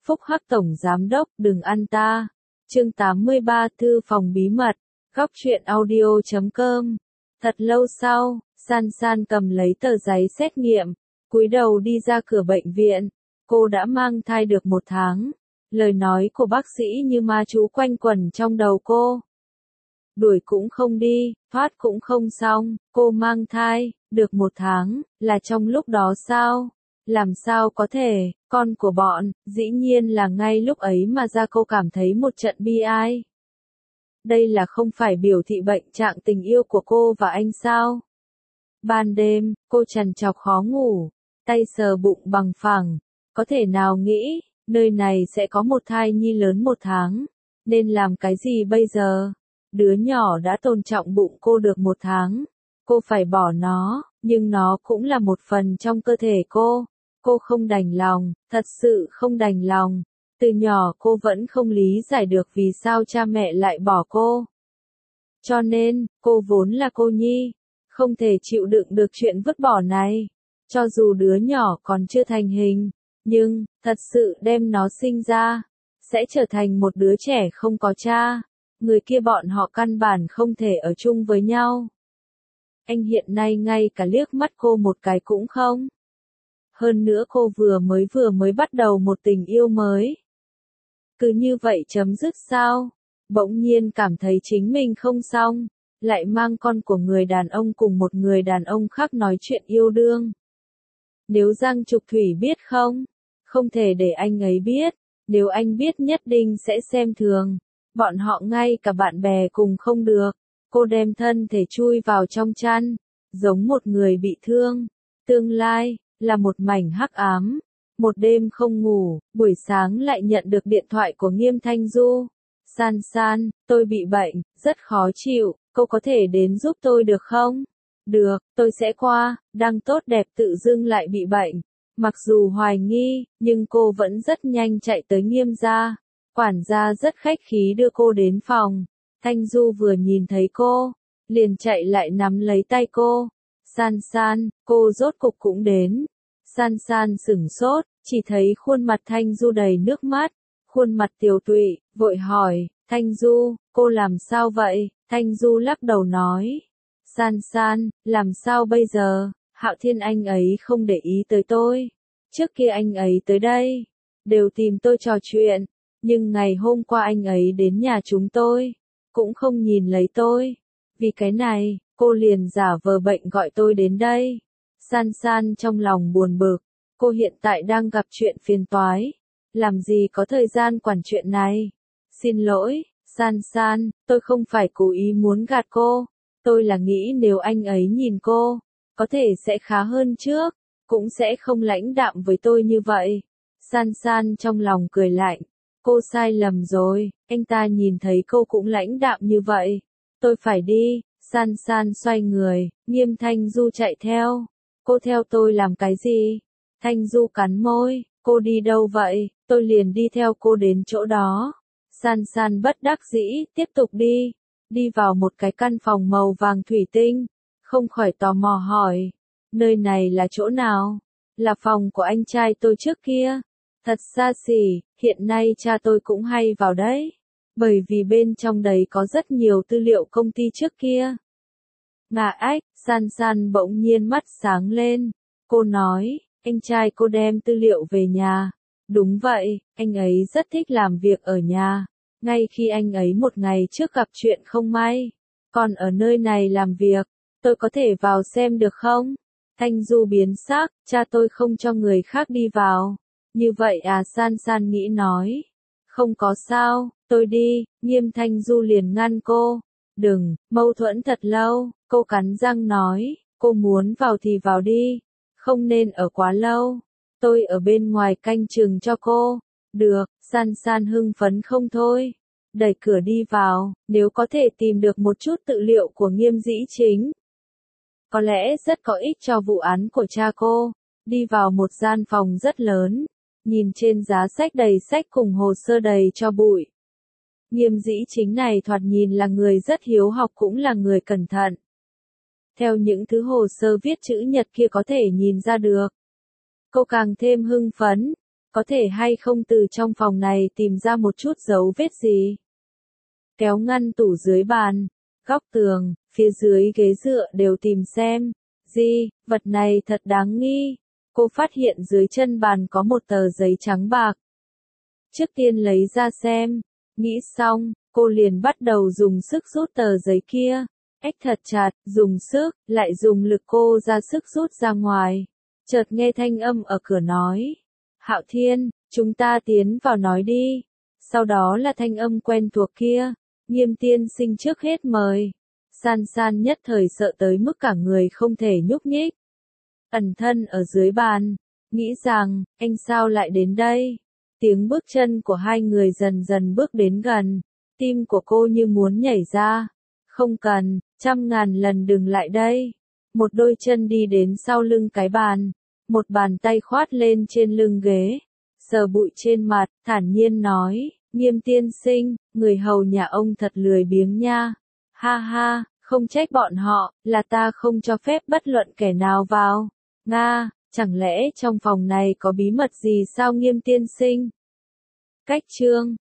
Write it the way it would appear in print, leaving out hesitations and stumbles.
Phúc Hắc Tổng Giám Đốc đừng ăn ta. Chương 83 Thư phòng bí mật. Góc truyện audio.com. Thật lâu sau, San San cầm lấy tờ giấy xét nghiệm, cúi đầu đi ra cửa bệnh viện. Cô đã mang thai được 1 tháng. Lời nói của bác sĩ như ma chú quanh quẩn trong đầu cô. Đuổi cũng không đi, thoát cũng không xong, cô mang thai, được 1 tháng, là trong lúc đó sao? Làm sao có thể, con của bọn, dĩ nhiên là ngay lúc ấy mà ra cô cảm thấy một trận bi ai. Đây là không phải biểu thị bệnh trạng tình yêu của cô và anh sao? Ban đêm, cô trằn trọc khó ngủ, tay sờ bụng bằng phẳng, có thể nào nghĩ, nơi này sẽ có một thai nhi lớn 1 tháng, nên làm cái gì bây giờ? Đứa nhỏ đã tôn trọng bụng cô được 1 tháng, cô phải bỏ nó, nhưng nó cũng là một phần trong cơ thể cô. Cô không đành lòng, thật sự không đành lòng. Từ nhỏ cô vẫn không lý giải được vì sao cha mẹ lại bỏ cô. Cho nên, cô vốn là cô nhi, không thể chịu đựng được chuyện vứt bỏ này. Cho dù đứa nhỏ còn chưa thành hình, nhưng, thật sự đem nó sinh ra, sẽ trở thành một đứa trẻ không có cha. Người kia bọn họ căn bản không thể ở chung với nhau. Anh hiện nay ngay cả liếc mắt cô một cái cũng không. Hơn nữa cô vừa mới bắt đầu một tình yêu mới. Cứ như vậy chấm dứt sao? Bỗng nhiên cảm thấy chính mình không xong, lại mang con của người đàn ông cùng một người đàn ông khác nói chuyện yêu đương. Nếu Giang Trục Thủy biết không? Không thể để anh ấy biết, nếu anh biết nhất định sẽ xem thường. Bọn họ ngay cả bạn bè cùng không được. Cô đem thân thể chui vào trong chăn, giống một người bị thương. Tương lai là một mảnh hắc ám. Một đêm không ngủ, buổi sáng lại nhận được điện thoại của Nghiêm Thanh Du. San San, tôi bị bệnh, rất khó chịu, cô có thể đến giúp tôi được không? Được, tôi sẽ qua. Đang tốt đẹp tự dưng lại bị bệnh. Mặc dù hoài nghi, nhưng cô vẫn rất nhanh chạy tới Nghiêm gia. Quản gia rất khách khí đưa cô đến phòng. Thanh Du vừa nhìn thấy cô, liền chạy lại nắm lấy tay cô. San San, cô rốt cục cũng đến. San San sửng sốt, chỉ thấy khuôn mặt Thanh Du đầy nước mắt, khuôn mặt tiều tụy, vội hỏi, Thanh Du, cô làm sao vậy? Thanh Du lắc đầu nói, San San, làm sao bây giờ? Hạo Thiên anh ấy không để ý tới tôi. Trước kia anh ấy tới đây, đều tìm tôi trò chuyện, nhưng ngày hôm qua anh ấy đến nhà chúng tôi, cũng không nhìn lấy tôi. Vì cái này, cô liền giả vờ bệnh gọi tôi đến đây. San San trong lòng buồn bực, cô hiện tại đang gặp chuyện phiền toái, làm gì có thời gian quản chuyện này. Xin lỗi, San San, tôi không phải cố ý muốn gạt cô, tôi là nghĩ nếu anh ấy nhìn cô, có thể sẽ khá hơn trước, cũng sẽ không lãnh đạm với tôi như vậy. San San trong lòng cười lạnh, cô sai lầm rồi, anh ta nhìn thấy cô cũng lãnh đạm như vậy. Tôi phải đi. San San xoay người, Nghiêm Thanh Du chạy theo. Cô theo tôi làm cái gì? Thanh Du cắn môi, cô đi đâu vậy? Tôi liền đi theo cô đến chỗ đó. San San bất đắc dĩ, tiếp tục đi. Đi vào một cái căn phòng màu vàng thủy tinh, không khỏi tò mò hỏi, nơi này là chỗ nào? Là phòng của anh trai tôi trước kia. Thật xa xỉ, hiện nay cha tôi cũng hay vào đấy. Bởi vì bên trong đấy có rất nhiều tư liệu công ty trước kia. Ngà ách, San San bỗng nhiên mắt sáng lên. Cô nói, anh trai cô đem tư liệu về nhà. Đúng vậy, anh ấy rất thích làm việc ở nhà. Ngay khi anh ấy một ngày trước gặp chuyện không may, còn ở nơi này làm việc, tôi có thể vào xem được không? Thanh Du biến sắc, cha tôi không cho người khác đi vào. Như vậy à? San San nghĩ nói. Không có sao, tôi đi. Nghiêm Thanh Du liền ngăn cô. Đừng, mâu thuẫn thật lâu. Cô cắn răng nói, cô muốn vào thì vào đi, không nên ở quá lâu. Tôi ở bên ngoài canh chừng cho cô. Được. San San hưng phấn không thôi. Đẩy cửa đi vào, nếu có thể tìm được một chút tư liệu của Nghiêm Dĩ Chính, có lẽ rất có ích cho vụ án của cha cô. Đi vào một gian phòng rất lớn, nhìn trên giá sách đầy sách cùng hồ sơ đầy cho bụi. Nghiêm Dĩ Chính này thoạt nhìn là người rất hiếu học cũng là người cẩn thận. Theo những thứ hồ sơ viết chữ nhật kia có thể nhìn ra được. Cô càng thêm hưng phấn. có thể hay không từ trong phòng này tìm ra một chút dấu vết gì? Kéo ngăn tủ dưới bàn, góc tường, phía dưới ghế dựa đều tìm xem. Gì, vật này thật đáng nghi. Cô phát hiện dưới chân bàn có một tờ giấy trắng bạc. Trước tiên lấy ra xem. Nghĩ xong, cô liền bắt đầu dùng sức rút tờ giấy kia. Ếch thật chặt, dùng sức, lại dùng lực cô ra sức rút ra ngoài. Chợt nghe thanh âm ở cửa nói. Hạo Thiên, chúng ta tiến vào nói đi. Sau đó là thanh âm quen thuộc kia. Nghiêm tiên sinh trước hết mời. San San nhất thời sợ tới mức cả người không thể nhúc nhích. Ẩn thân ở dưới bàn, nghĩ rằng, anh sao lại đến đây? Tiếng bước chân của hai người dần dần bước đến gần, tim của cô như muốn nhảy ra. Không cần, 100.000 lần đừng lại đây. Một đôi chân đi đến sau lưng cái bàn, một bàn tay khoát lên trên lưng ghế, sờ bụi trên mặt, thản nhiên nói, Nghiêm tiên sinh, người hầu nhà ông thật lười biếng nha. Ha ha, không trách bọn họ, là ta không cho phép bất luận kẻ nào vào. Nga, chẳng lẽ trong phòng này có bí mật gì sao Nghiêm tiên sinh? Cách chương